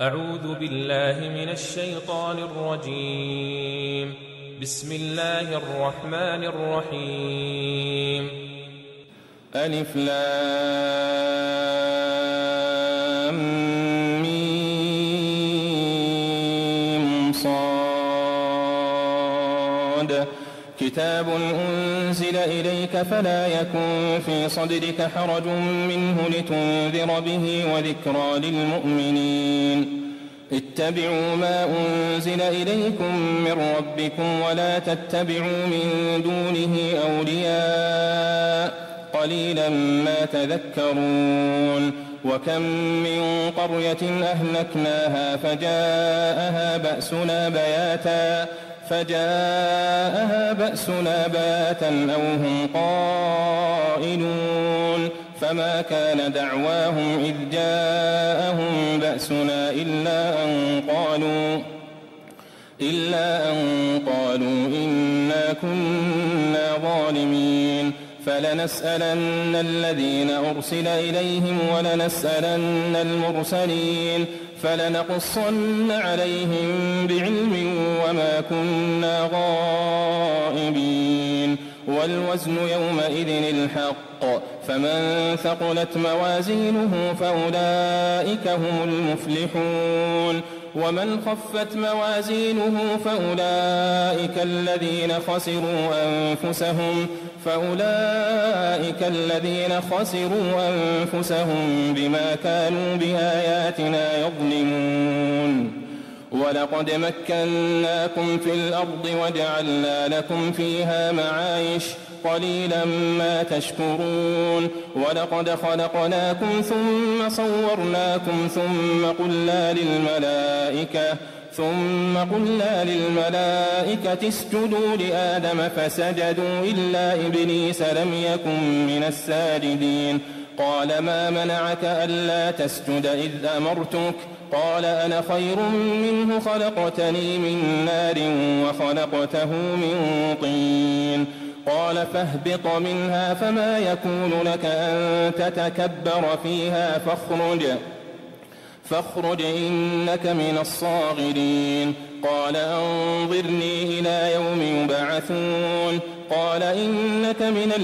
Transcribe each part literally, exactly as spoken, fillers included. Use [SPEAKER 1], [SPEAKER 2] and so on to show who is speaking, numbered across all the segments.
[SPEAKER 1] أعوذ بالله من الشيطان الرجيم. بسم الله الرحمن الرحيم.
[SPEAKER 2] ألف لام ميم صاد كتاب أنزل إليك فلا يكن في صدرك حرج منه لتنذر به وذكرى للمؤمنين. اتبعوا ما أنزل إليكم من ربكم ولا تتبعوا من دونه أولياء قليلا ما تذكرون. وكم من قرية أهلكناها فجاءها بأسنا بياتا فجاءها بأسنا بياتا أو هم قائلون. فما كان دعواهم إذ جاءهم بأسنا إلا أن قالوا إلا أن قالوا إنا كنا ظالمين. فلنسألن الذين أرسل إليهم ولنسألن المرسلين فلنقصن عليهم بعلم وما كنا غائبين. والوزن يومئذ الحق فمن ثقلت موازينه فأولئك هم المفلحون. ومن خفت موازينه فأولئك الذين خسروا أنفسهم فأولئك الذين خسروا أنفسهم بما كانوا بآياتنا يظلمون. ولقد مكناكم في الأرض وجعلنا لكم فيها معايش قليلا ما تشكرون. ولقد خلقناكم ثم صورناكم ثم قلنا للملائكة ثم قلنا للملائكة اسجدوا لآدم فسجدوا إلا إبليس لم يكن من الساجدين. قال ما منعك ألا تسجد إذ أمرتك؟ قال أنا خير منه خلقتني من نار وخلقته من طين. قال فاهبط منها فما يكون لك أن تتكبر فيها فاخرج فاخرج إنك من الصاغرين. قال أنظرني إلى يوم يبعثون. قال إنك من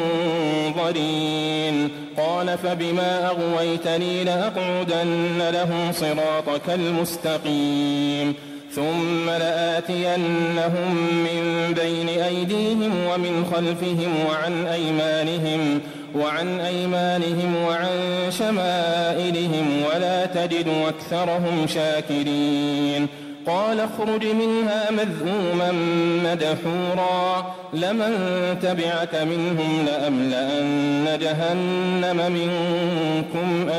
[SPEAKER 2] المنظرين. قال فبما أغويتني لأقعدن لهم صراطك المستقيم ثم لآتينهم من بين أيديهم ومن خلفهم وعن أيمانهم وعن أيمانهم وعن شمائلهم ولا تجد أكثرهم شاكرين. قال اخرج منها مذءوما مدحورا لمن تبعك منهم لأملأن جهنم منكم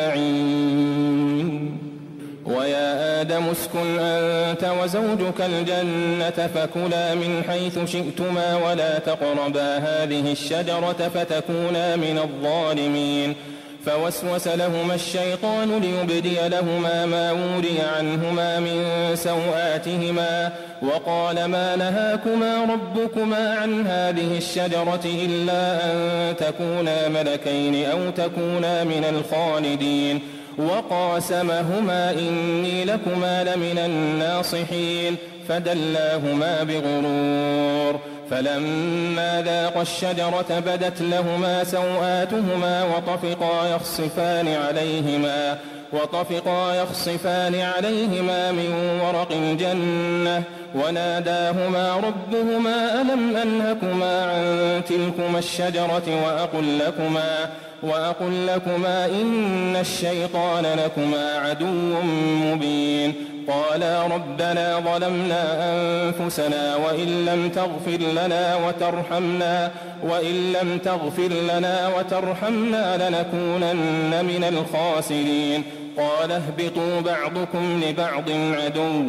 [SPEAKER 2] أجمعين. ويا آدم اسكن أنت وزوجك الجنة فكلا من حيث شئتما ولا تقربا هذه الشجرة فتكونا من الظالمين. فوسوس لهما الشيطان ليبدي لهما ما وري عنهما من سوآتهما وقال ما نهاكما ربكما عن هذه الشجرة إلا أن تكونا ملكين أو تكونا من الخالدين. وقاسمهما إني لكما لمن الناصحين فدلاهما بغرور. فلما ذاقا الشجرة بدت لهما سوآتهما وطفقا يخصفان عليهما وطفقا يخصفان عليهما من ورق الجنة وناداهما ربهما ألم أنهكما عن تلكما الشجرة وأقل لكما وأقل لكما إن الشيطان لكما عدو مبين. قالا ربنا ظلمنا أنفسنا وإن لم تغفر لنا وترحمنا وإن لم تغفر لنا وترحمنا لنكونن من الخاسرين. قال اهبطوا بعضكم لبعض عدو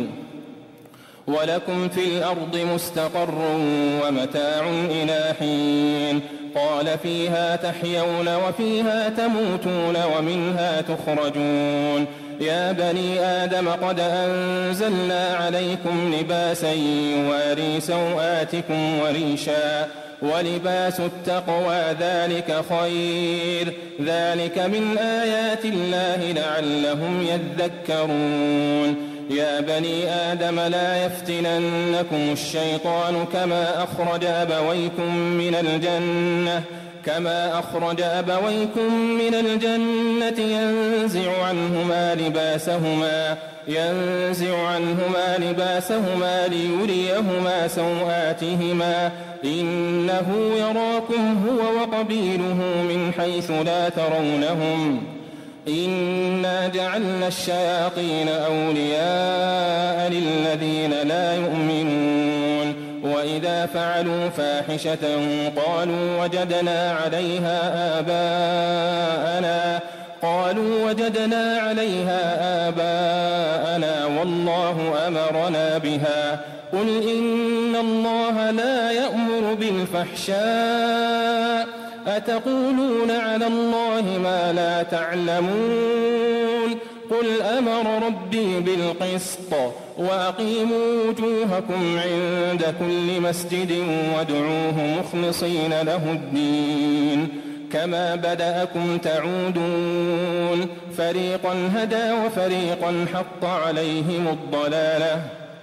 [SPEAKER 2] ولكم في الأرض مستقر ومتاع إلى حين. قال فيها تحيون وفيها تموتون ومنها تخرجون. يا بني آدم قد أنزلنا عليكم لباسا يواري سوآتكم وريشا ولباس التقوى ذلك خير ذلك من آيات الله لعلهم يذكرون يا بني آدم لا يفتننكم الشيطان كما أخرج أبويكم من الجنة كما أخرج أبويكم من الجنة ينزع عنهما لباسهما ينزع عنهما لباسهما ليريهما سوآتهما إنه يراكم هو وقبيله من حيث لا ترونهم إنا جعلنا الشياطين أولياء للذين لا يؤمنون وإذا فعلوا فاحشة قالوا وجدنا عليها آباءنا قالوا وجدنا عليها آباءنا والله أمرنا بها قل إن الله لا يأمر بالفحشاء أتقولون على الله ما لا تعلمون قل أمر ربي بالقسط وأقيموا وجوهكم عند كل مسجد وادعوه مخلصين له الدين كما بدأكم تعودون فريقا هدى وفريقا حق عليهم الضلالة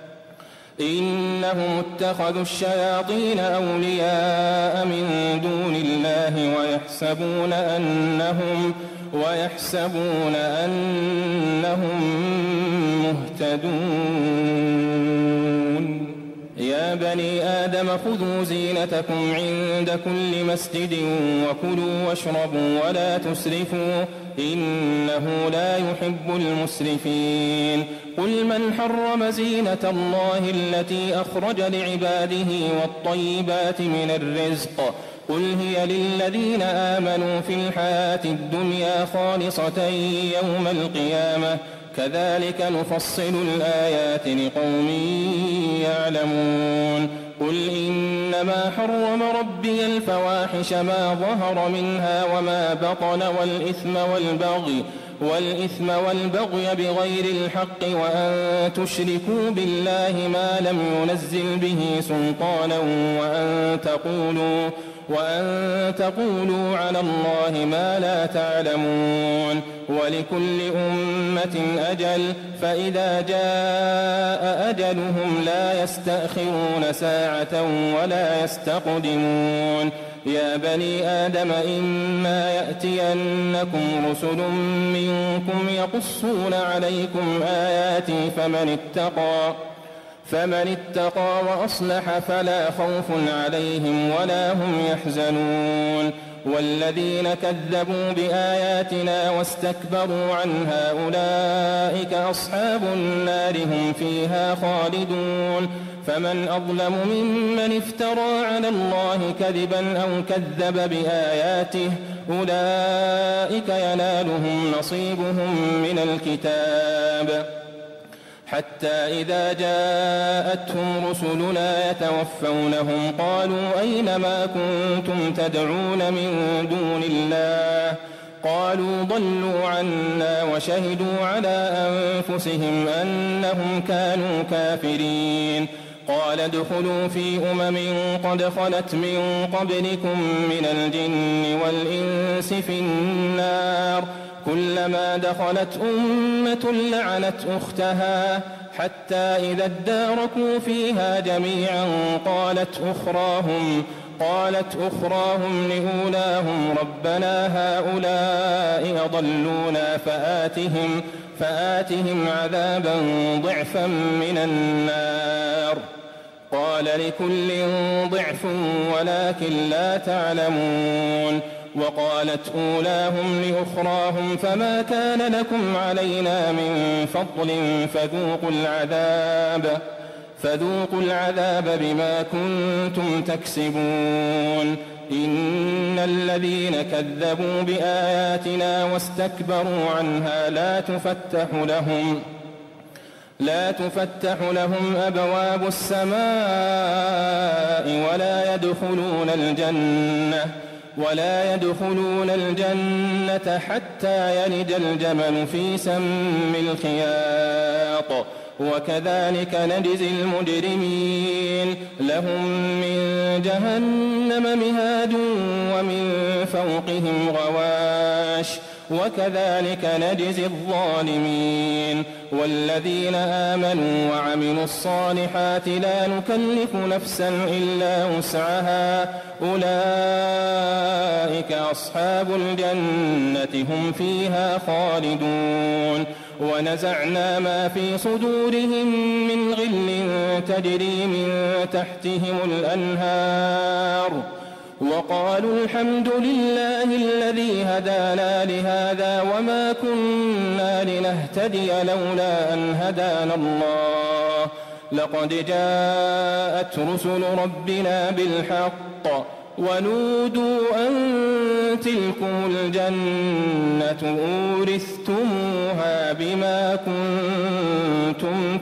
[SPEAKER 2] إنهم اتخذوا الشياطين أولياء من دون الله ويحسبون أنهم ويحسبون أنهم مهتدون يا بني آدم خذوا زينتكم عند كل مسجد وكلوا واشربوا ولا تسرفوا إنه لا يحب المسرفين قل من حرم زينة الله التي أخرج لعباده والطيبات من الرزق قل هي للذين آمنوا في الحياة الدنيا خالصة يوم القيامة كذلك نفصل الآيات لقوم يعلمون قل إنما حرم ربي الفواحش ما ظهر منها وما بطن والإثم والبغي والإثم والبغي بغير الحق وأن تشركوا بالله ما لم ينزل به سلطانا وأن تقولوا وأن تقولوا على الله ما لا تعلمون ولكل أمة أجل فإذا جاء أجلهم لا يستأخرون ساعة ولا يستقدمون يا بني آدم إما يأتينكم رسل منكم يقصون عليكم آياتي فمن اتقى فمن اتقى وأصلح فلا خوف عليهم ولا هم يحزنون والذين كذبوا بآياتنا واستكبروا عنها أولئك أصحاب النار هم فيها خالدون فمن أظلم ممن افترى على الله كذبا أو كذب بآياته أولئك ينالهم نصيبهم من الكتاب حتى إذا جاءتهم رسلنا يتوفونهم قالوا أين ما كنتم تدعون من دون الله قالوا ضلوا عنا وشهدوا على أنفسهم أنهم كانوا كافرين قال ادخلوا في أمم قد خلت من قبلكم من الجن والإنس في النار كلما دخلت أمة لعنت أختها حتى إذا اداركوا فيها جميعا قالت أخراهم قالت أخراهم لأولاهم ربنا هؤلاء أضلونا فآتهم فآتهم عذابا ضعفا من النار قال لكل ضعف ولكن لا تعلمون وقالت أولاهم لأخراهم فما كان لكم علينا من فضل فذوقوا العذاب فذوقوا العذاب بما كنتم تكسبون إن الذين كذبوا بآياتنا واستكبروا عنها لا تفتح لهم لا تفتح لهم أبواب السماء ولا يدخلون الجنة ولا يدخلون الجنة حتى يلج الجمل في سم الخياط وكذلك نجزي المجرمين لهم من جهنم مهاد ومن فوقهم غواش وكذلك نجزي الظالمين والذين آمنوا وعملوا الصالحات لا نكلف نفسا إلا وسعها أولئك أصحاب الجنة هم فيها خالدون ونزعنا ما في صدورهم من غل تجري من تحتهم الأنهار وقالوا الحمد لله الذي هدانا لهذا وما كنا لنهتدي لولا أن هدانا الله لقد جاءت رسل ربنا بالحق ونودوا أن تلكم الجنة أورثتموها بما كنتم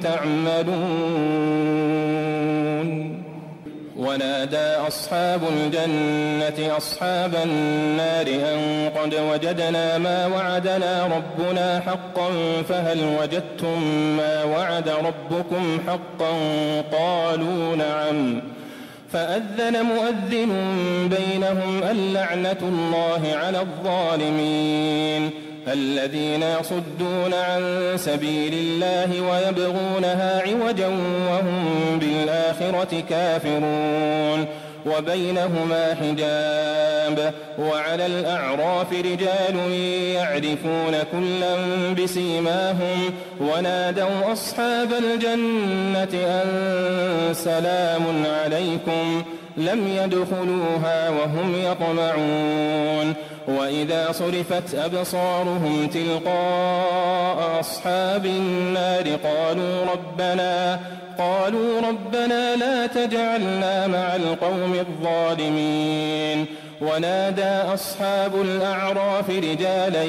[SPEAKER 2] تعملون ونادى أصحاب الجنة أصحاب النار أن قد وجدنا ما وعدنا ربنا حقا فهل وجدتم ما وعد ربكم حقا قالوا نعم فأذن مؤذن بينهم اللعنة الله على الظالمين الذين يصدون عن سبيل الله ويبغونها عوجا وهم بالآخرة كافرون وبينهما حجاب وعلى الأعراف رجال يعرفون كلا بسيماهم ونادوا أصحاب الجنة أن سلام عليكم لم يدخلوها وهم يطمعون وإذا صرفت أبصارهم تلقاء أصحاب النار قالوا ربنا قالوا ربنا لا تجعلنا مع القوم الظالمين ونادى أصحاب الأعراف رجالا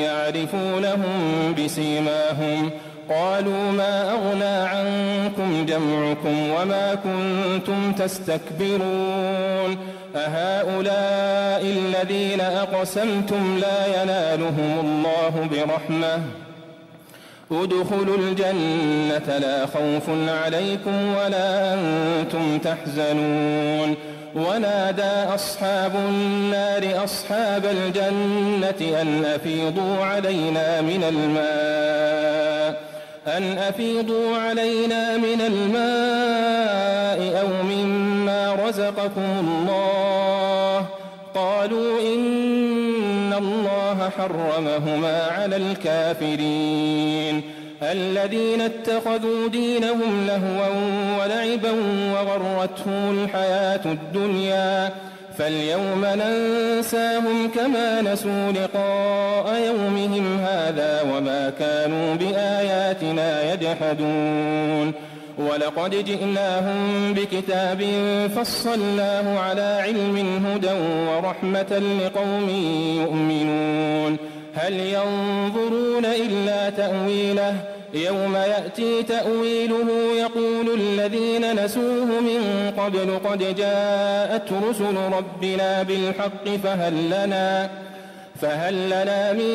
[SPEAKER 2] يعرفونهم بسيماهم قالوا ما أغنى عنكم جمعكم وما كنتم تستكبرون أهؤلاء الذين أقسمتم لا ينالهم الله برحمة ادخلوا الجنة لا خوف عليكم ولا أنتم تحزنون ونادى أصحاب النار أصحاب الجنة أن أفيضوا علينا من الماء أن أفيضوا علينا من الماء أو مما رزقكم الله قالوا إن الله حرمهما على الكافرين الذين اتخذوا دينهم لهوا ولعبا وغرتهم الحياة الدنيا فاليوم ننساهم كما نسوا لقاء يومهم هذا وما كانوا بآياتنا يجحدون ولقد جئناهم بكتاب فصلناه على علم هدى ورحمة لقوم يؤمنون هل ينظرون إلا تأويله يوم يأتي تأويله يقول الذين نسوه من قبل قد جاءت رسل ربنا بالحق فهل لنا فهل لنا من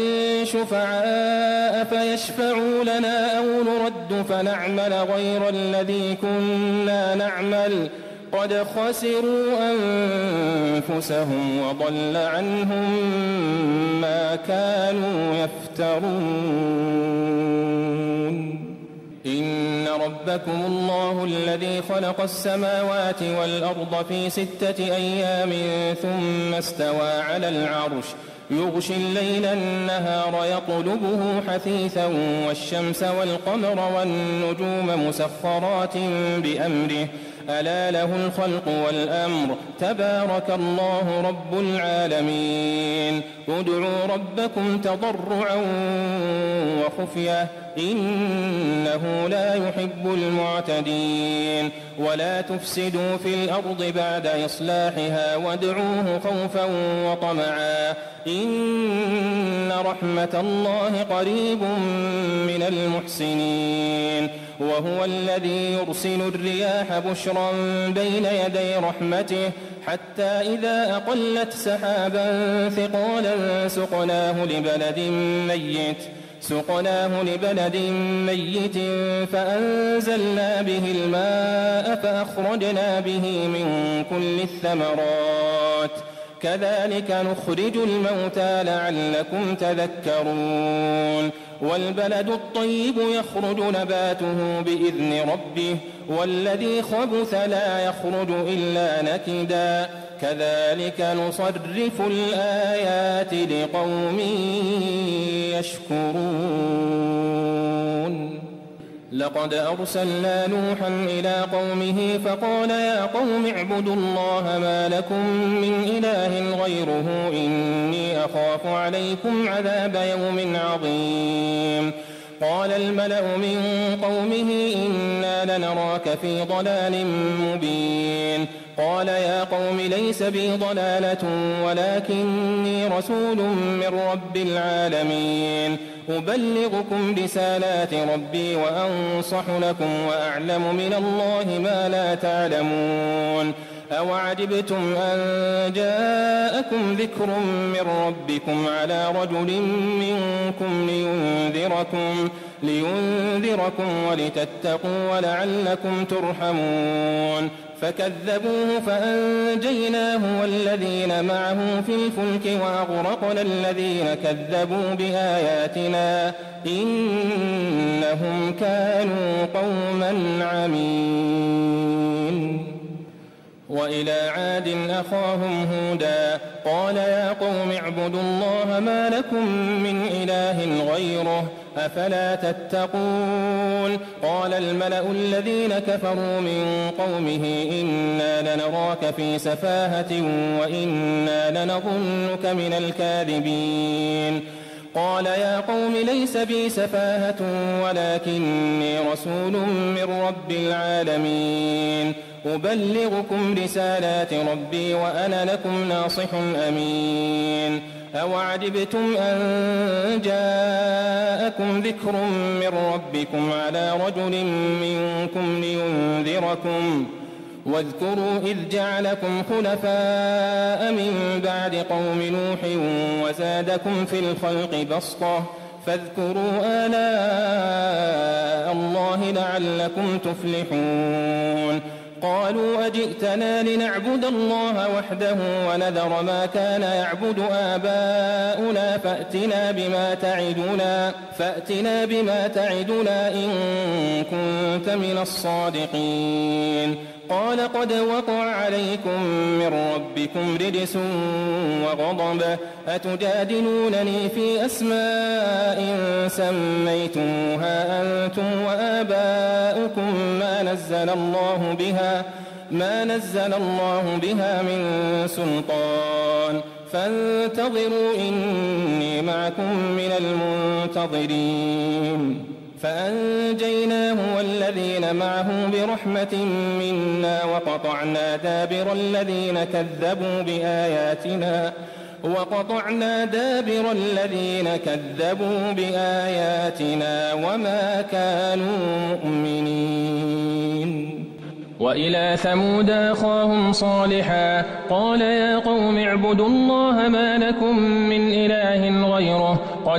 [SPEAKER 2] شفعاء فيشفعوا لنا أو نرد فنعمل غير الذي كنا نعمل قد خسروا أنفسهم وضل عنهم ما كانوا يفترون إن ربكم الله الذي خلق السماوات والأرض في ستة أيام ثم استوى على العرش يغشي الليل النهار يطلبه حثيثا والشمس والقمر والنجوم مسخرات بأمره ألا له الخلق والأمر تبارك الله رب العالمين ادعوا ربكم تضرعا وخفية إنه لا يحب المعتدين ولا تفسدوا في الأرض بعد إصلاحها وادعوه خوفا وطمعا إن رحمة الله قريب من المحسنين وهو الذي يرسل الرياح بشرا بين يدي رحمته حتى إذا أقلت سحابا ثقالا سقناه لبلد ميت سقناه لبلد ميت فأنزلنا به الماء فأخرجنا به من كل الثمرات كذلك نخرج الموتى لعلكم تذكرون والبلد الطيب يخرج نباته بإذن ربه والذي خبث لا يخرج إلا نكدا كذلك نصرف الآيات لقوم يشكرون لقد أرسلنا نوحا إلى قومه فقال يا قوم اعبدوا الله ما لكم من إله غيره إني أخاف عليكم عذاب يوم عظيم قال الملأ من قومه إنا لنراك في ضلال مبين قال يا قوم ليس بي ضلالة ولكني رسول من رب العالمين أبلغكم رسالات ربي وأنصح لكم وأعلم من الله ما لا تعلمون أوعجبتم أن جاءكم ذكر من ربكم على رجل منكم لينذركم, لينذركم ولتتقوا ولعلكم ترحمون فكذبوه فأنجيناه والذين معه في الفلك وأغرقنا الذين كذبوا بآياتنا إنهم كانوا قوما عمين وإلى عاد أخاهم هودا قال يا قوم اعبدوا الله ما لكم من إله غيره أفلا تتقون قال الملأ الذين كفروا من قومه إنا لنراك في سفاهة وإنا لنظنك من الكاذبين قال يا قوم ليس بي سفاهة ولكني رسول من رب العالمين أبلغكم رسالات ربي وأنا لكم ناصح أمين أوعجبتم أن جاءكم ذكر من ربكم على رجل منكم لينذركم واذكروا إذ جعلكم خلفاء من بعد قوم نوح وزادكم في الخلق بسطة فاذكروا آلاء الله لعلكم تفلحون قالوا أجئتنا لنعبد الله وحده ونذر ما كان يعبد آباؤنا فأتنا بما تعدنا, فأتنا بما تعدنا إن كنت من الصادقين قال قد وقع عليكم من ربكم رجس وغضب أتجادلونني في أسماء سميتموها أنتم وآباؤكم ما نزل الله بها ما نزل الله بها من سلطان فانتظروا إني معكم من المنتظرين فأنجيناه والذين معه برحمة منا وقطعنا دابر الذين كذبوا بآياتنا وقطعنا دابر الذين كذبوا بآياتنا وما كانوا مؤمنين وإلى ثمود أخاهم صالحا قال يا قوم اعبدوا الله ما لكم من إله غيره قد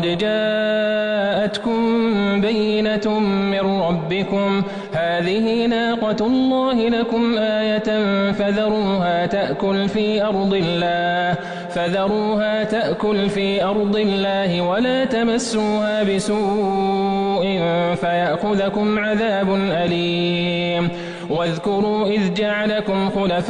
[SPEAKER 2] جاءتكم بينة من ربكم هذه ناقة الله لكم آية فذروها تأكل في أرض الله فذروها تأكل في أرض الله ولا تمسوها بسوء فيأخذكم عذاب أليم واذكروا إذ جعلكم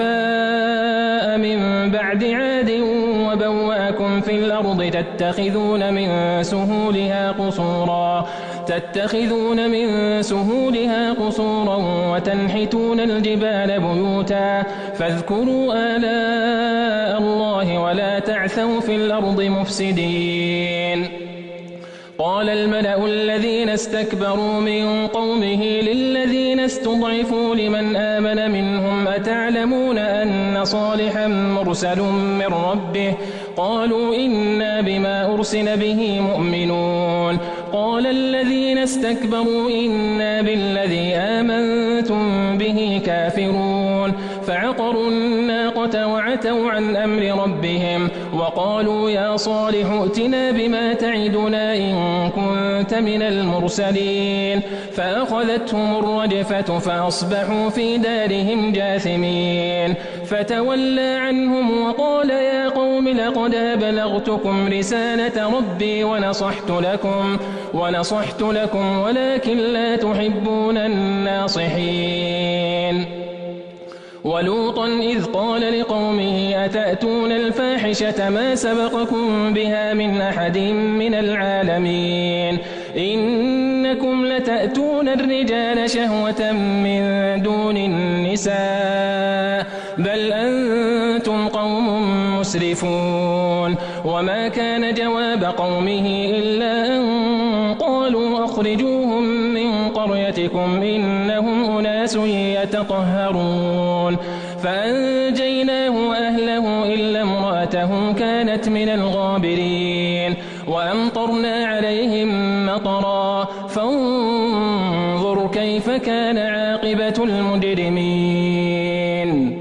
[SPEAKER 2] خلفاء من بعد عاد وبوأكم في الأرض تتخذون من سهولها قصورا تتخذون من سهولها قصورا وتنحتون الجبال بيوتا فاذكروا آلاء الله ولا تعثوا في الأرض مفسدين قال الملأ الذين استكبروا من قومه للذين استضعفوا لمن آمن منهم أتعلمون أن صالحا مرسل من ربه قالوا إنا بما أرسل به مؤمنون قال الذين استكبروا إنا بالذي آمنتم به كافرون فعقروا الناقة السيارة وعتوا عن أمر ربهم وقالوا يا صالح ائتنا بما تعدنا إن كنت من المرسلين فأخذتهم الرجفة فأصبحوا في دارهم جاثمين فتولى عنهم وقال يا قوم لقد أبلغتكم رسالة ربي ونصحت لكم ونصحت لكم ولكن لا تحبون الناصحين ولوطا إذ قال لقومه أتأتون الفاحشة ما سبقكم بها من أحد من العالمين إنكم لتأتون الرجال شهوة من دون النساء بل أنتم قوم مسرفون وما كان جواب قومه إلا أن قالوا أخرجوهم من قريتكم إنهم أناس يتطهرون فأنجيناه وأهله إلا امرأته كانت من الغابرين وأمطرنا عليهم مطرا فانظر كيف كان عاقبة المجرمين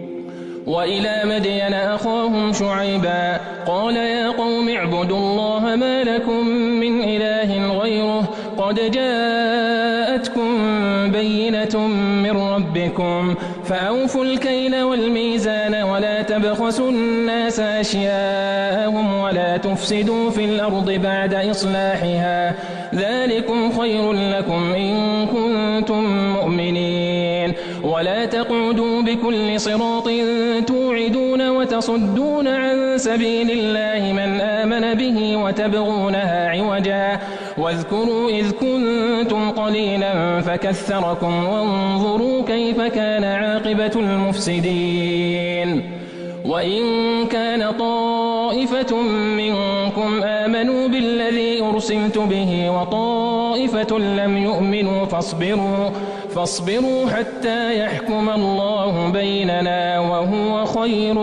[SPEAKER 2] وإلى مدين أخاهم شعيبا قال يا قوم اعبدوا الله ما لكم من إله غيره قد جاءتكم بينة من ربكم فأوفوا الكيل والميزان ولا تبخسوا الناس أشياءهم ولا تفسدوا في الأرض بعد إصلاحها ذلكم خير لكم إن كنتم مؤمنين ولا تقعدوا بكل صراط توعدون وتصدون عن سبيل الله من آمن به وتبغونها عوجا واذكروا إذ كنتم قليلا فكثركم وانظروا كيف كان عاقبة المفسدين وإن كان طائفة منكم آمنوا بالذي أرسلت به وطائفة لم يؤمنوا فاصبروا فاصبروا حتى يحكم الله بيننا وهو خير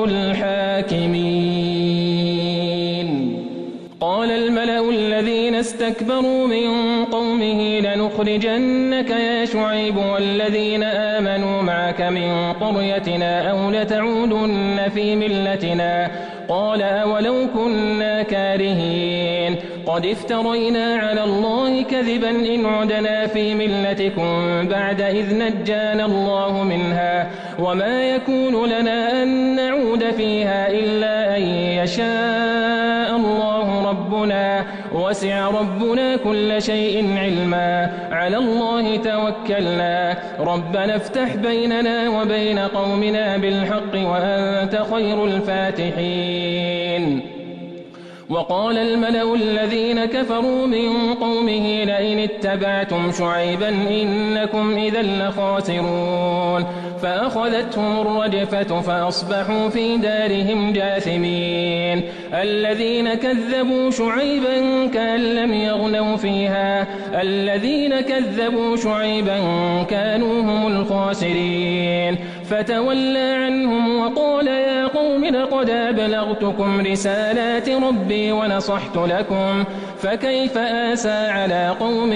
[SPEAKER 2] الحاكمين قال الملأ الذين استكبروا من قومه لنخرجنك يا شعيب والذين آمنوا معك من قريتنا أو لتعودن في ملتنا قال أولو كنا كارهين قد افترينا على الله كذبا إن عدنا في ملتكم بعد إذ نجانا الله منها وما يكون لنا أن نعود فيها إلا أن يشاء الله ربنا وسع ربنا كل شيء علما على الله توكلنا ربنا افتح بيننا وبين قومنا بالحق وأنت خير الفاتحين وقال الملأ الذين كفروا من قومه لئن اتبعتم شعيبا إنكم إذا لخاسرون فأخذتهم الرجفة فأصبحوا في دارهم جاثمين الذين كذبوا شعيبا كأن لم يغنوا فيها الذين كذبوا شعيبا كانوا هم الخاسرين فتولى عنهم وقال يا قوم لقد أبلغتكم رسالات ربي ونصحت لكم فكيف آسى على قوم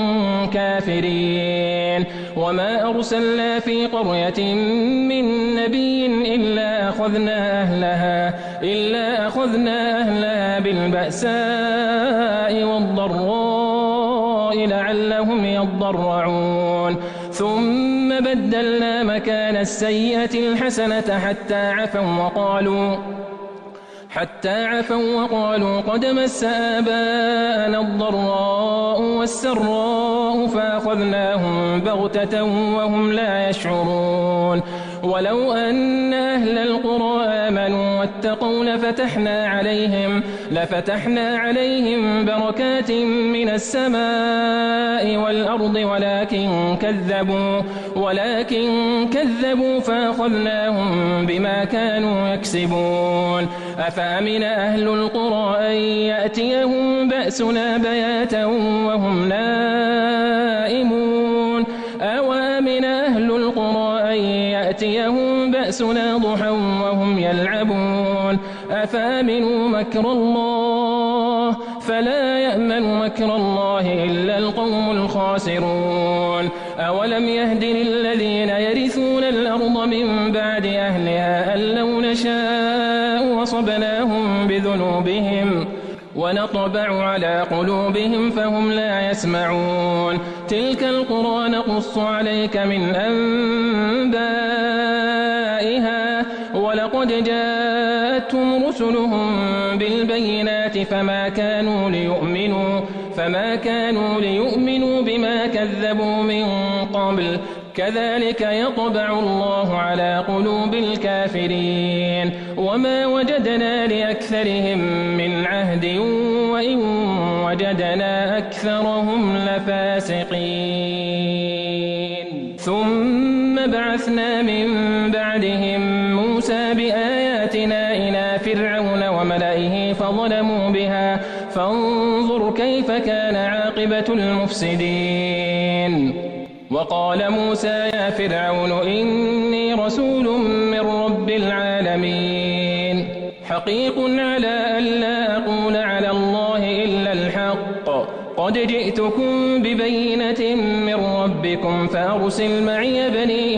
[SPEAKER 2] كافرين وما أرسلنا في قرية من نبي إلا أخذنا أهلها إلا أخذنا أهلها بالبأساء والضراء لعلهم يضرعون ثم بدلنا مكان السيئة الحسنة حتى عفوا وقالوا حتى عفوا وقالوا قد مس آباءنا الضراء والسراء فأخذناهم بغتة وهم لا يشعرون ولو أن أهل القرى آمنوا واتقوا لفتحنا عليهم لفتحنا عليهم بركات من السماء والأرض ولكن كذبوا ولكن كذبوا فأخذناهم بما كانوا يكسبون أفأمن أهل القرى أن يأتيهم بأسنا بياتا وهم نائمون أوامن أهل القرى أن يأتيهم بأسنا ضحى وهم يلعبون أفأمنوا مكر الله فلا يأمن مكر الله إلا القوم الخاسرون أولم يهد للذين يرثون الأرض من بعد أهلها أن لو نشاء وصبناهم بذنوبهم ونطبع على قلوبهم فهم لا يسمعون. تلك القرى نقص عليك من أنبائها ولقد جاءتهم رسلهم بالبينات فما كانوا ليؤمنوا فما كانوا ليؤمنوا بما كذبوا من قبل كذلك يطبع الله على قلوب الكافرين. وما وجدنا لأكثرهم من عهد وإن وجدنا أكثرهم لفاسقين. ثم بعثنا من بعدهم موسى بآياتنا إلى فرعون وملئه فظلموا بها فانظر كيف كان عاقبة المفسدين. وقال موسى يا فرعون إني رسول من رب العالمين حقيق على ألا أقول على الله إلا الحق قد جئتكم ببينة من ربكم فأرسل معي بني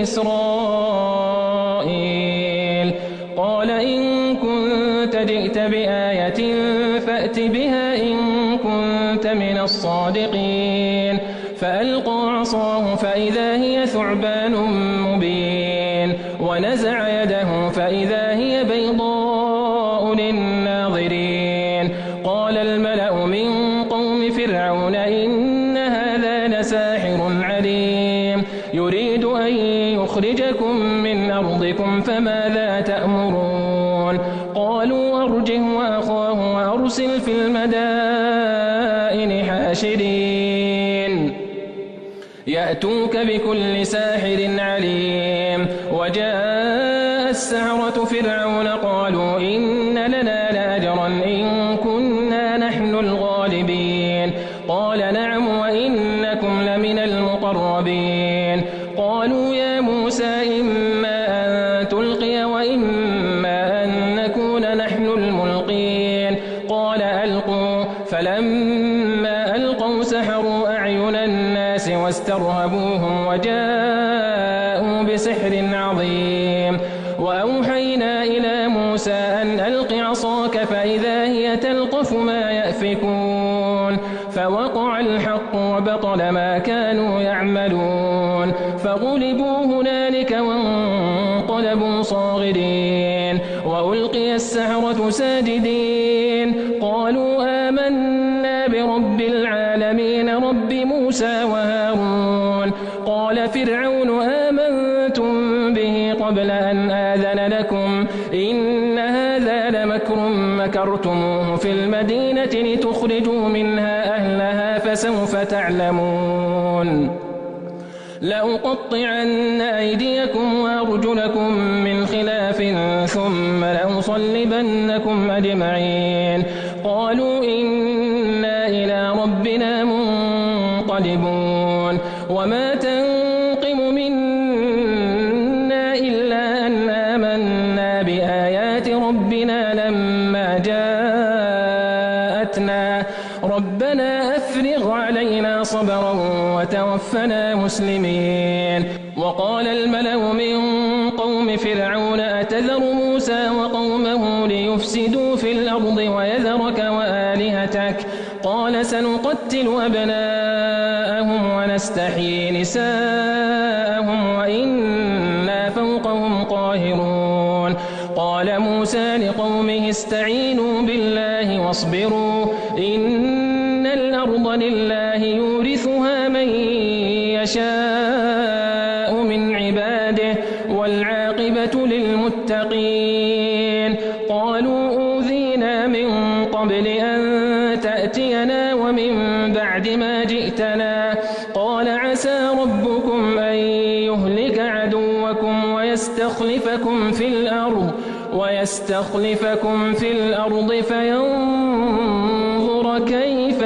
[SPEAKER 2] إسرائيل. قال إن كنت جئت بآية فأت بها إن كنت من الصادقين. فألقى عصاه فإذا هي ثعبان مبين ونزع يده فإذا هي بيضاء للناظرين. قال الملأ من قوم فرعون إن هذا لساحر عليم يريد أن يخرجكم من أرضكم فماذا تأمرون. قالوا أرجه وأخاه وأرسل في المدائن حاشرين يأتوك بكل ساحر عليم. وجاء السحرة فرعون قالوا إن لنا لأجرا إن كنا نحن الغالبين. قال نعم وإنكم لمن المقربين. قالوا يا موسى إما أن تلقي وإما أن نكون نحن الملقين. قال ألقوا فلما ألقوا سحروا أعين الناس واسترهبوهم وجاءوا بسحر عظيم. وأوحينا إلى موسى أن ألق عصاك فإذا هي تلقف ما يأفكون. فوقع الحق وبطل ما كانوا يعملون فغلبوا هنالك وانقلبوا صاغرين. وألقي السحرة ساجدين قالوا آمنا برب العالمين رب موسى وهارون. قال فرعون آمنتم به قبل أن آذن لكم إن هذا لمكر مكرتموه في المدينة لتخرجوا منها أهلها فسوف تعلمون. لأقطعن أيديكم وأرجلكم من خلاف ثم لأصلبنكم أجمعين. قالوا إنا إلى ربنا منقلبون. وما تنقم منا إلا أن آمنا بآيات ربنا لما جاءتنا ربنا أفرغ علينا صبرا وتوفنا مسلمين. وقال الملأ من قوم فرعون أتذر موسى وقومه ليفسدوا في الأرض ويذرك وآلهتك قال سنقتل أبناءهم ونستحيي نساءهم وإنا فوقهم قاهرون. قال موسى لقومه استعينوا بالله واصبروا إن الأرض لله يورثها من يشاء من عباده والعاقبة للمتقين. قالوا أوذينا من قبل أن تأتينا ومن بعد ما جئتنا قال عسى ربكم أن يهلك عدوكم ويستخلفكم في الأرض ويستخلفكم في الأرض فينظر كيف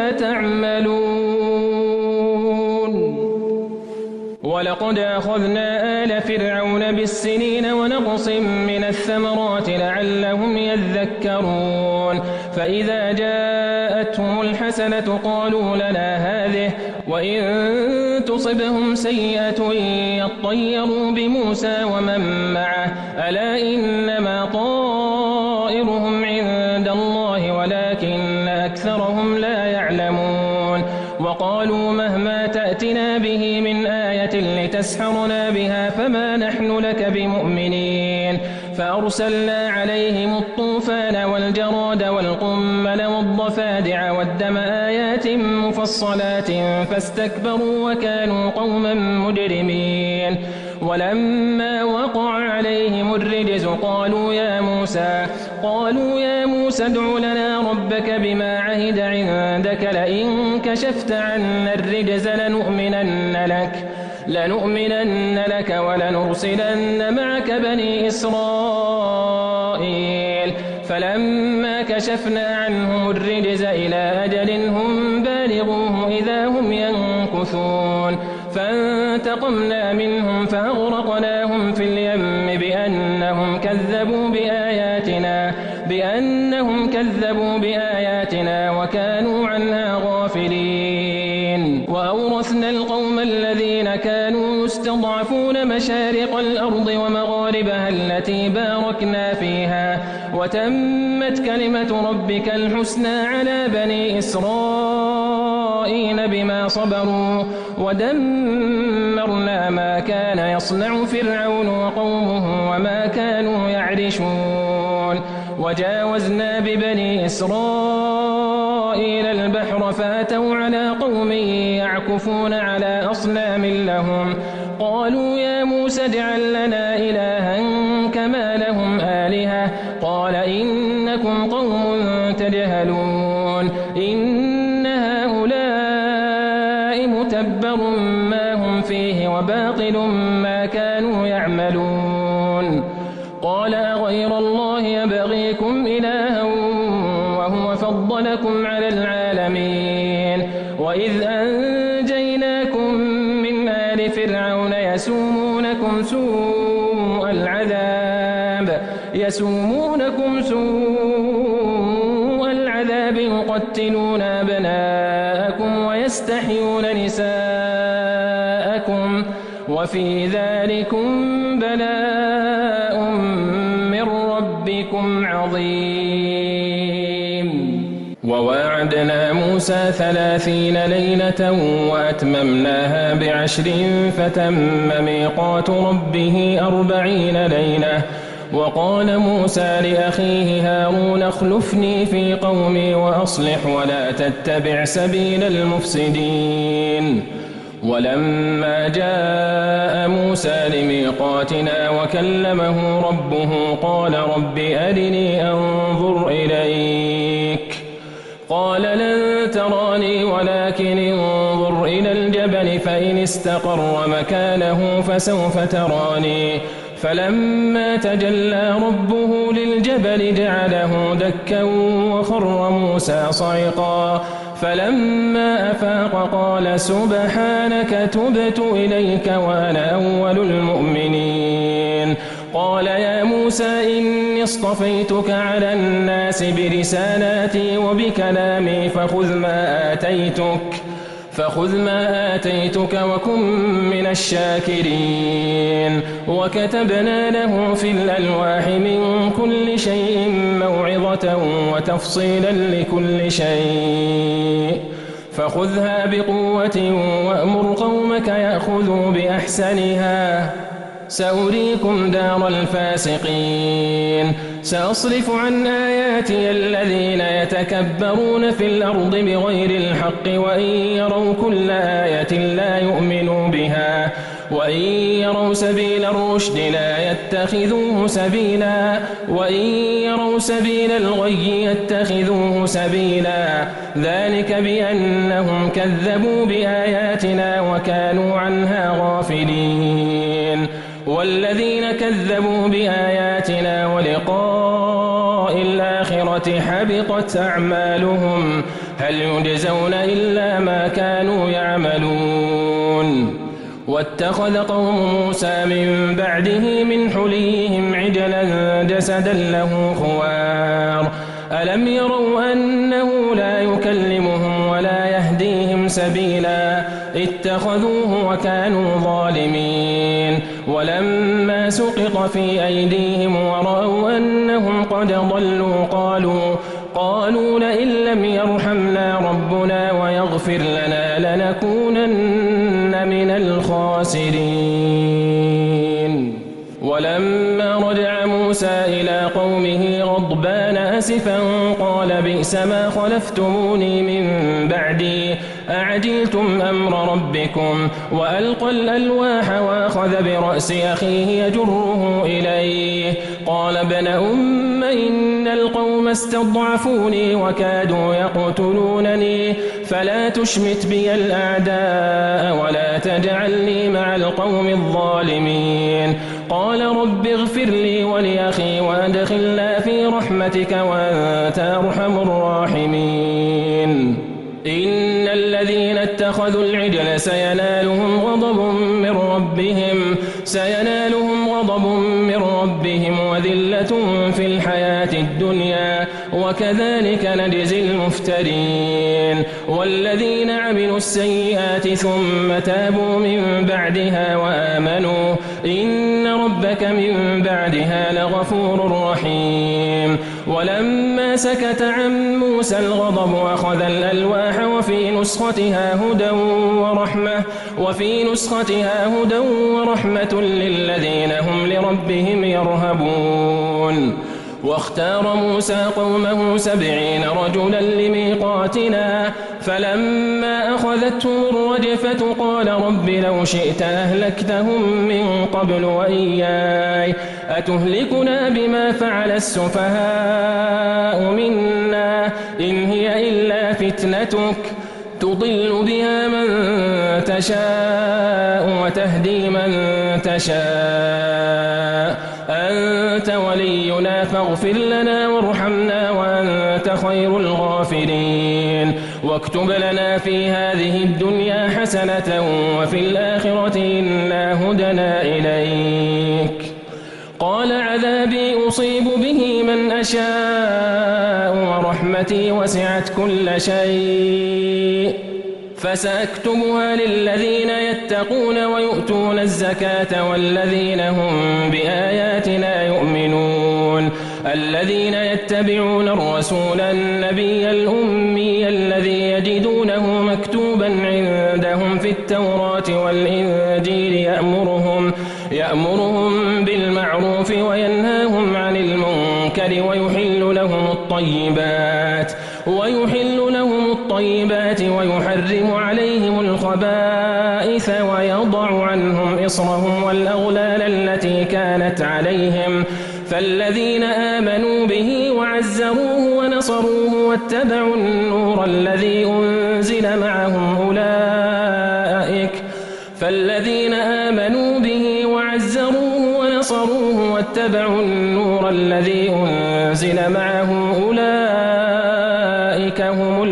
[SPEAKER 2] تعملون. ولقد أخذنا آل فرعون بالسنين ونقص من الثمرات لعلهم يذكرون. فإذا جاءت جاءتهم الحسنة قالوا لنا هذه وإن تصبهم سيئة يطيروا بموسى ومن معه ألا إنما طائرهم عند الله ولكن أكثرهم لا يعلمون وقالوا مهما تأتنا به من آية لتسحرنا بها فما نحن لك بمؤمنين فأرسلنا عليهم الطوفان والجراد والقمل والضفادع والدم آيات مفصلات فاستكبروا وكانوا قوما مجرمين ولما وقع عليهم الرجز قالوا يا موسى قالوا يا موسى ادع لنا ربك بما عهد عندك لئن كشفت عنا الرجز لنؤمنن لك لنؤمنن لك ولنرسلن معك بني إسرائيل فلما كشفنا عنهم الرجز إلى أجل هم بالغوه إذا هم ينكثون فانتقمنا منهم فأغرقناهم في اليم بأنهم كذبوا بآياتنا بأنهم كذبوا بآياتنا وكانوا عنها غافلين وأورثنا القوم الذين كانوا يستضعفون مشارق الأرض ومغاربها التي باركنا فيها وتمت كلمة ربك الحسنى على بني إسرائيل بما صبروا ودمرنا ما كان يصنع فرعون وقومه وما كانوا يعرشون وجاوزنا ببني إسرائيل البحر فأتوا على قوم يعكفون على أصنام لهم قالوا يا موسى اجعل لنا إلها كما لهم آلهة قال إنكم قوم تجهلون إن هؤلاء متبر ما هم فيه وباطل ما كانوا يعملون قال أغير الله يبغيكم إلها وهو فضلكم على العالمين وإذ أنجيناكم من آل فرعون يسومونكم سوء العذاب يسومونكم سوء العذاب يقتلون أبناءكم ويستحيون نساءكم وفي ذلكم بلاء من ربكم عظيم وواعدنا موسى ثلاثين ليلة وأتممناها بعشر فتم ميقات ربه أربعين ليلة وقال موسى لأخيه هارون اخلفني في قومي وأصلح ولا تتبع سبيل المفسدين ولما جاء موسى لميقاتنا وكلمه ربه قال رب أرني أنظر إليك قال لن تراني ولكن انظر إلى الجبل فإن استقر مكانه فسوف تراني فلما تجلى ربه للجبل جعله دكا وخر موسى صعقا فلما أفاق قال سبحانك تبت إليك وأنا أول المؤمنين قال يا موسى إني اصطفيتك على الناس برسالاتي وبكلامي فخذ ما آتيتك فخذ ما آتيتك وكن من الشاكرين وكتبنا له في الألواح من كل شيء موعظة وتفصيلا لكل شيء فخذها بقوة وأمر قومك يأخذوا بأحسنها سأريكم دار الفاسقين سأصرف عن آياتي الذين يتكبرون في الأرض بغير الحق وإن يروا كل آية لا يؤمنوا بها وإن يروا سبيل الرشد لا يتخذوه سبيلا وإن يروا سبيل الغي يتخذوه سبيلا ذلك بأنهم كذبوا بآياتنا وكانوا عنها غافلين والذين كذبوا بآياتنا ولقاء الآخرة حبطت أعمالهم هل يجزون إلا ما كانوا يعملون واتخذ قوم موسى من بعده من حليهم عجلا جسدا له خوار ألم يروا أنه لا يكلم يكلمهم ولا يهديهم سبيلا اتخذوه وكانوا ظالمين ولما سقط في أيديهم ورأوا أنهم قد ضلوا قالوا قالوا لئن لم يرحمنا ربنا ويغفر لنا لنكونن من الخاسرين. ولما رجع موسى إلى قومه غضبان أسفا قال بئس ما خلفتموني من بعدي أعجلتم أمر ربكم وألقى الألواح وأخذ برأس أخيه يجره إليه قال ابن أم إن القوم استضعفوني وكادوا يقتلونني فلا تشمت بي الأعداء ولا تجعلني مع القوم الظالمين. قال رب اغفر لي ولأخي وأدخلنا في رحمتك وأنت أرحم الراحمين. إن الذين اتخذوا العجل سينالهم غضب من ربهم سينالهم غضب من ربهم وذلة في الحياة الدنيا وكذلك نجزي المفترين. والذين عملوا السيئات ثم تابوا من بعدها وآمنوا إن ربك من بعدها لغفور رحيم. ولما سكت عن موسى الغضب أخذ الألواح وفي نسختها هدى ورحمة وفي نسختها هدى ورحمة للذين هم لربهم يرهبون. واختار موسى قومه سبعين رجلا لميقاتنا فلما أخذتهم الرجفة قال رب لو شئت أهلكتهم من قبل وإياي أتهلكنا بما فعل السفهاء منا إن هي إلا فتنتك تضل بها من تشاء وتهدي من تشاء أنت ولينا فاغفر لنا وارحمنا وأنت خير الغافرين. واكتب لنا في هذه الدنيا حسنة وفي الآخرة إنا هدنا إليك. قال عذابي أصيب به من أشاء ورحمتي وسعت كل شيء فسأكتبها للذين يتقون ويؤتون الزكاة والذين هم بآياتنا يؤمنون. الذين يتبعون الرسول النبي الأمي الذي يجدونه مكتوبا عندهم في التوراة والإنجيل يأمرهم يأمرهم بالمعروف وينهاهم عن المنكر ويحل لهم الطيبات ويحل لهم الطيبات ويحرم عليهم الخبائث ويضع عنهم إصرهم والأغلال التي كانت عليهم. فالذين آمنوا به وعزروه ونصروه واتبعوا النور الذي أنزل معهم أولئك فالذين آمنوا به وعزروه ونصروه واتبعوا النور الذي أنزل معه أولئك هم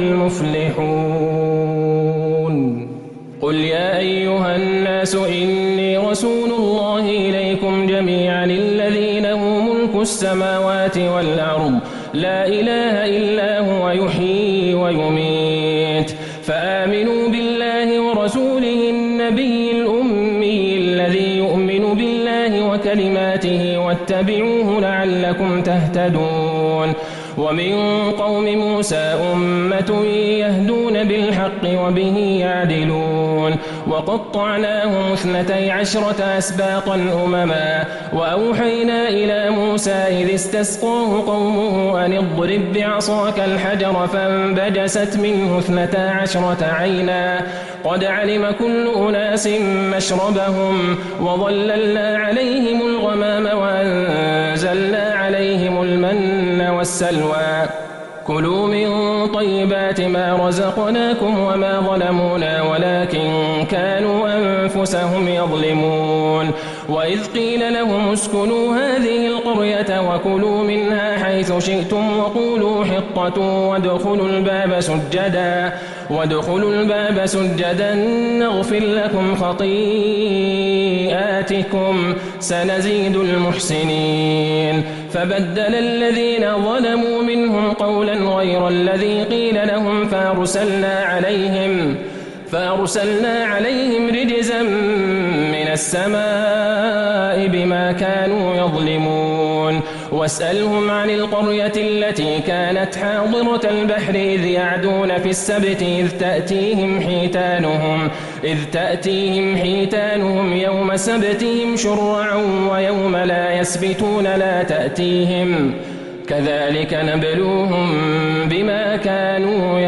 [SPEAKER 2] المفلحون. قل يا أيها الناس إني رسول الله إليكم جميعا الذي له ملك السماوات والأرض لا إله إلا هو يحيي ويميت فآمنوا بالله ورسوله النبي الأمي الذي يؤمن بالله وكلماته واتبعوه لعلكم تهتدون. ومن قوم موسى أمة يهدون بالحق وبه يعدلون. وقطعناهم اثنتي عشرة أسباطا أمما وأوحينا إلى موسى إذ استسقاه قومه أن اضرب بعصاك الحجر فانبجست منه اثنتا عشرة عينا قد علم كل أناس مشربهم وظللنا عليهم الغمام وأنزلنا عليهم المن والسلوى كلوا من طيبات ما رزقناكم وما ظلمونا ولكن كانوا أنفسهم يظلمون. وإذ قيل لهم اسكنوا هذه القرية وكلوا منها حيث شئتم وقولوا حطة وادخلوا الباب سجدا وادخلوا الباب سجدا نغفر لكم خطيئاتكم سنزيد المحسنين. فبدل الذين ظلموا منهم قولا غير الذي قيل لهم فأرسلنا عليهم فأرسلنا عليهم رجزا من السماء بما كانوا يظلمون واسألهم عن القرية التي كانت حاضرة البحر إذ يعدون في السبت إذ تأتيهم حيتانهم إذ تأتيهم حيتانهم يوم سبتهم شرعا ويوم لا يسبتون لا تأتيهم كذلك نبلوهم بما كانوا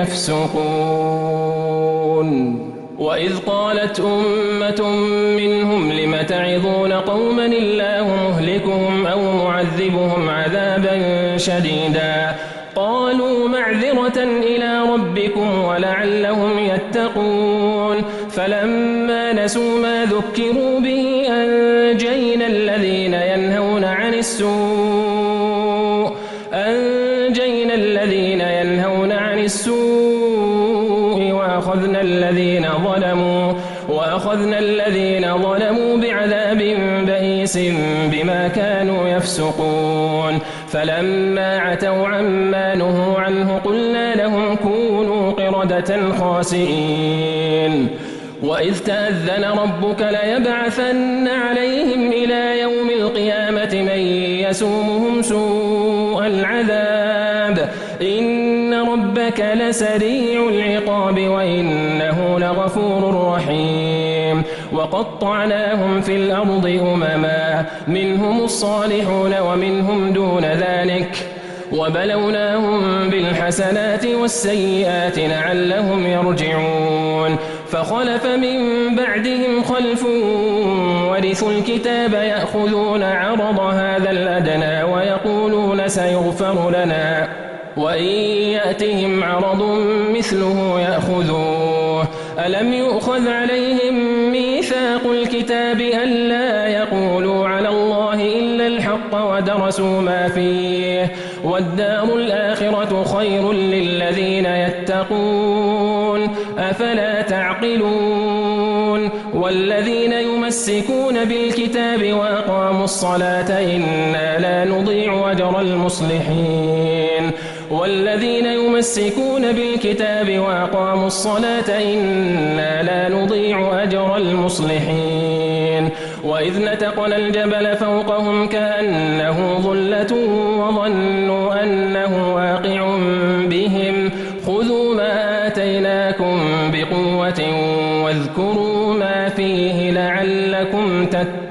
[SPEAKER 2] يفسقون وإذ قالت أمة منهم لم تعظون قوما الله مهلكهم أو معذبهم عذابا شديدا قالوا معذرة إلى ربكم ولعلهم يتقون فلما نسوا ما ذكروا به أنجينا الذين ينهون عن السوء أنجينا الذين ينهون عن السوء وأخذنا الذين ظلموا وأخذنا الذين ظلموا بعذاب بئيس بما كانوا يفسقون فلما عتوا عما نهوا عنه قلنا لهم كونوا قردة خاسئين وإذ تأذن ربك ليبعثن عليهم إلى يوم القيامة من يسومهم سوء العذاب إن ربك لسريع العقاب وإنه لغفور رحيم وقطعناهم في الأرض أمما منهم الصالحون ومنهم دون ذلك وبلوناهم بالحسنات والسيئات لعلهم يرجعون فخلف من بعدهم خلف ورثوا الكتاب يأخذون عرض هذا الأدنى ويقولون سيغفر لنا وإن يأتهم عرض مثله يأخذوه ألم يؤخذ عليهم ميثاق الكتاب ألا يقولوا على الله إلا الحق ودرسوا ما فيه والدار الآخرة خير للذين يتقون أفلا تعقلون والذين يمسكون بالكتاب وأقاموا الصلاة إنا لا نضيع أجر المصلحين والذين يمسكون بالكتاب وأقاموا الصلاة إنا لا نضيع أجر المصلحين وإذ نتقنا الجبل فوقهم كأنه ظلة وظنوا أنه واقع بهم خذوا ما آتيناكم بقوة واذكروا ما فيه لعلكم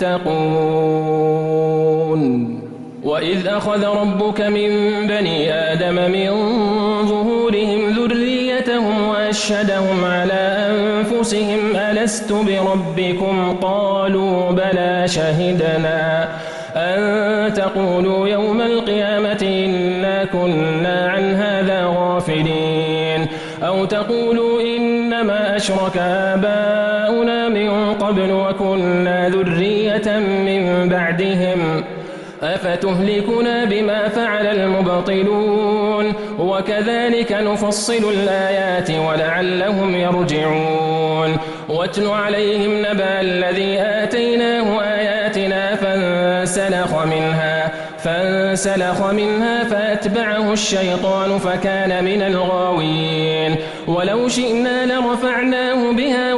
[SPEAKER 2] تتقون وإذ أخذ ربك من بني آدم من ظهورهم ذريتهم وأشهدهم على أنفسهم ألست بربكم قالوا بلى شهدنا أن تقولوا يوم القيامة إنا كنا عن هذا غافلين أو تقولوا إنما أشرك آباؤنا من قبل وكنا ذرية من بعدهم أفتهلكنا بما فعل المبطلون وكذلك نفصل الآيات ولعلهم يرجعون واتل عليهم نبأ الذي آتيناه آياتنا فانسلخ منها فانسلخ منها فأتبعه الشيطان فكان من الغاوين ولو شئنا لرفعناه بها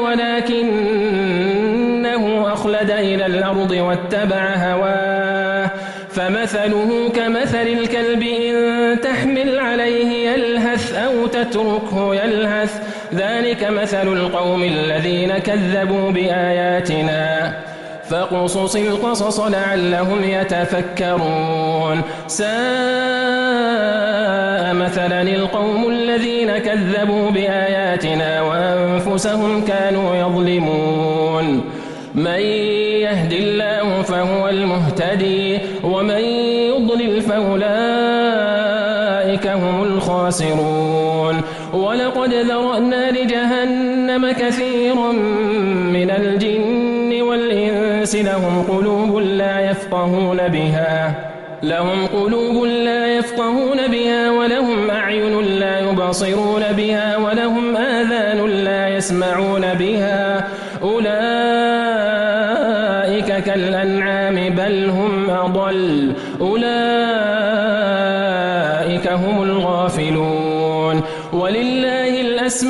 [SPEAKER 2] ولكنه أخلد إلى الأرض واتبع هواه فمثله كمثل الكلب إن تحمل عليه يلهث أو تتركه يلهث ذلك مثل القوم الذين كذبوا بآياتنا فاقصص القصص لعلهم يتفكرون ساء مثلا القوم الذين كذبوا بآياتنا وأنفسهم كانوا يظلمون من يهد الله فهو المهتدي ومن يضلل فأولئك هم الخاسرون ولقد ذرأنا لجهنم كثيرا من الجن والإنس لهم قلوب لا يفقهون بها لهم قلوب لا يفقهون بها ولهم أعين لا يبصرون بها ولهم آذان لا يسمعون بها أولئك أولئك كالأنعام بل هم أضل أولئك هم الغافلون ولله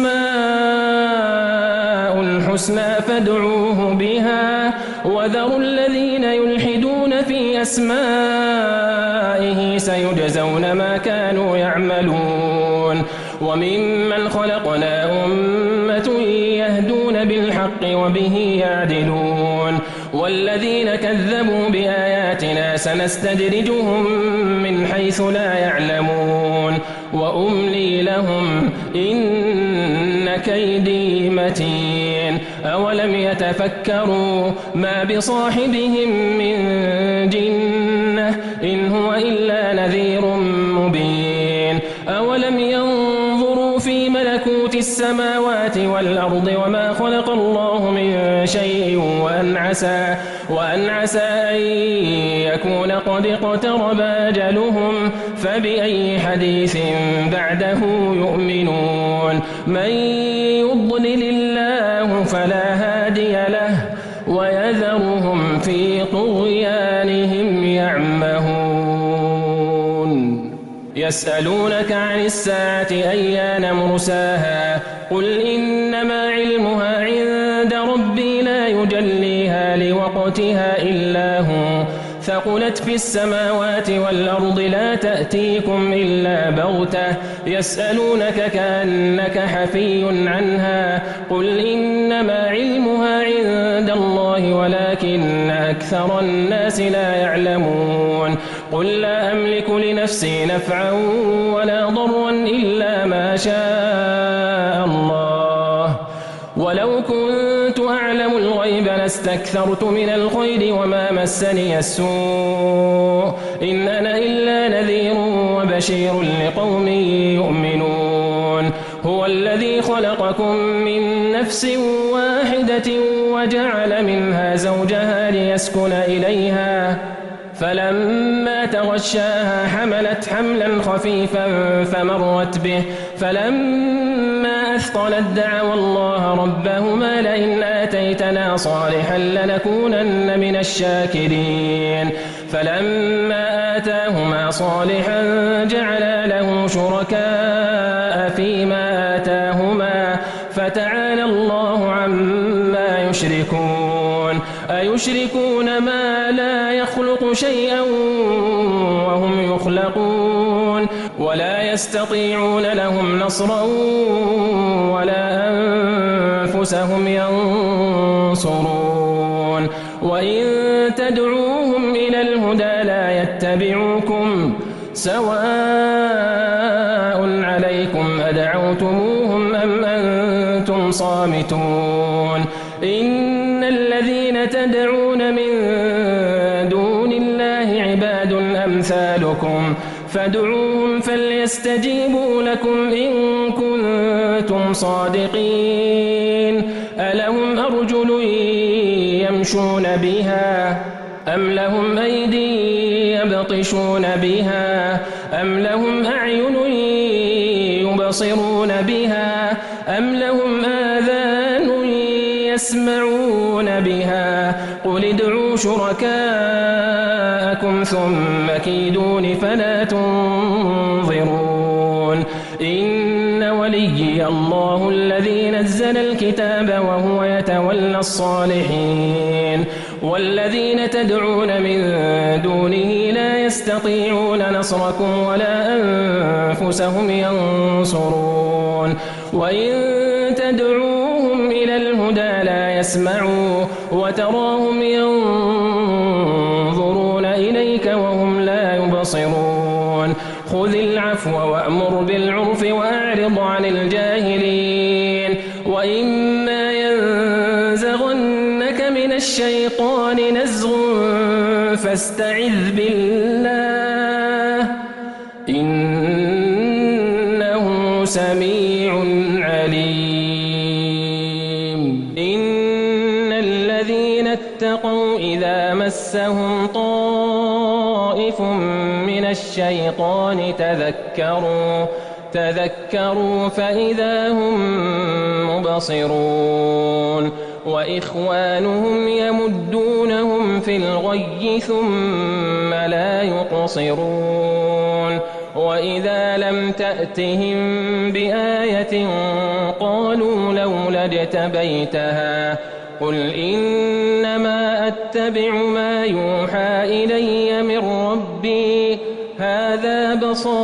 [SPEAKER 2] الأسماء الحسنى فادعوه بها وذروا الذين يلحدون في أسمائه سيجزون ما كانوا يعملون وممن خلقنا أمة يهدون بالحق وبه يعدلون والذين كذبوا بآياتنا سنستدرجهم من حيث لا يعلمون وأملي لهم إن كيدي متين أولم يتفكروا ما بصاحبهم من جنة إن هو إلا نذير مبين أولم ينظروا في ملكوت السماوات والأرض وما خلق الله من شيء وأن عسى, وأن عسى أن يكون قد اقترب أجلهم فبأي حديث بعده يؤمنون من يضلل الله فلا هادي له ويذرهم في طغيانهم يعمهون يسألونك عن الساعة أيان مرساها قل إنما علمها عند ربي لا يجليها لوقتها إلا هو ثقلت في السماوات والأرض لا تأتيكم إلا بغتة يسألونك كأنك حفي عنها قل إنما علمها عند الله ولكن أكثر الناس لا يعلمون قل لا أملك لنفسي نفعا ولا ضرا إلا ما شاء الله ولو كنت أعلم الغيب لاستكثرت من الخير وما مسني السوء إن أنا إلا نذير وبشير لقوم يؤمنون هو الذي خلقكم من نفس واحدة وجعل منها زوجها ليسكن إليها فلما تغشاها حملت حملا خفيفا فمرت به فلما أثقلت دعوا الله ربهما لئن آتيتنا صالحا لنكونن من الشاكرين فلما آتاهما صالحا جعلا له شركاء فيما آتاهما فتعالى الله عما يشركون أيشركون ما لا يخلق شيئا وهم يخلقون ولا يستطيعون لهم نصرا ولا أنفسهم ينصرون وإن تدعوهم إلى الهدى لا يتبعوكم سواء عليكم أدعوتموهم أم أنتم صامتون إن الذين تدعون من دون الله عباد أمثالكم فادعوهم فليستجيبوا لكم إن كنتم صادقين ألهم أرجل يمشون بها أم لهم أيدي يبطشون بها أم لهم أعين يبصرون بها أم لهم آذان يسمعون بها قل ادعوا شركاءكم ثم كيدون فلا تنظرون إن وليي الله الذي نزل الكتاب وهو يتولى الصالحين والذين تدعون من دونه لا يستطيعون نصركم ولا أنفسهم ينصرون وإن تدعوهم إلى الهدى لا يسمعوا وتراهم ينظرون إليك وهم لا يبصرون خذ العفو وأمر بالعرف وأعرض عن الجاهلين وإما ينزغنك من الشيطان نزغ فاستعذ بالله إنه سميع عليم إن الذين اتقوا إذا مسهم طائف من الشيطان تذكروا تذكروا فإذا هم مبصرون وإخوانهم يمدونهم في الغي ثم لا يقصرون وإذا لم تأتهم بآية قالوا لولا اجتبيتها قل إنما أتبع ما يوحى إلي من ربي هذا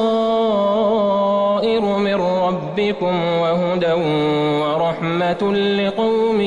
[SPEAKER 2] بصائر من ربكم وهدى ورحمة لقوم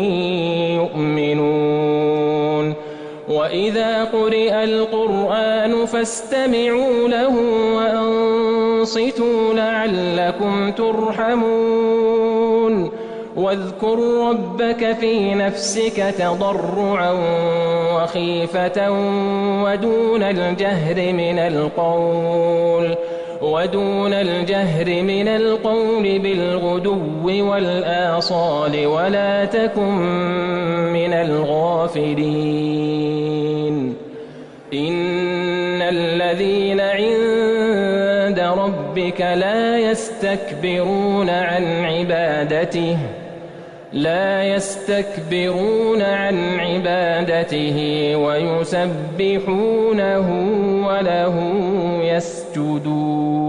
[SPEAKER 2] يؤمنون وإذا قرئ القرآن فاستمعوا له وأنصتوا لعلكم ترحمون واذكر ربك في نفسك تضرعا وخيفة ودون الجهر من القول ودون الجهر من القول بالغدو والآصال ولا تكن من الغافلين إن الذين عند ربك لا يستكبرون عن عبادته لا يستكبرون عن عبادته ويسبحونه وله يسجدون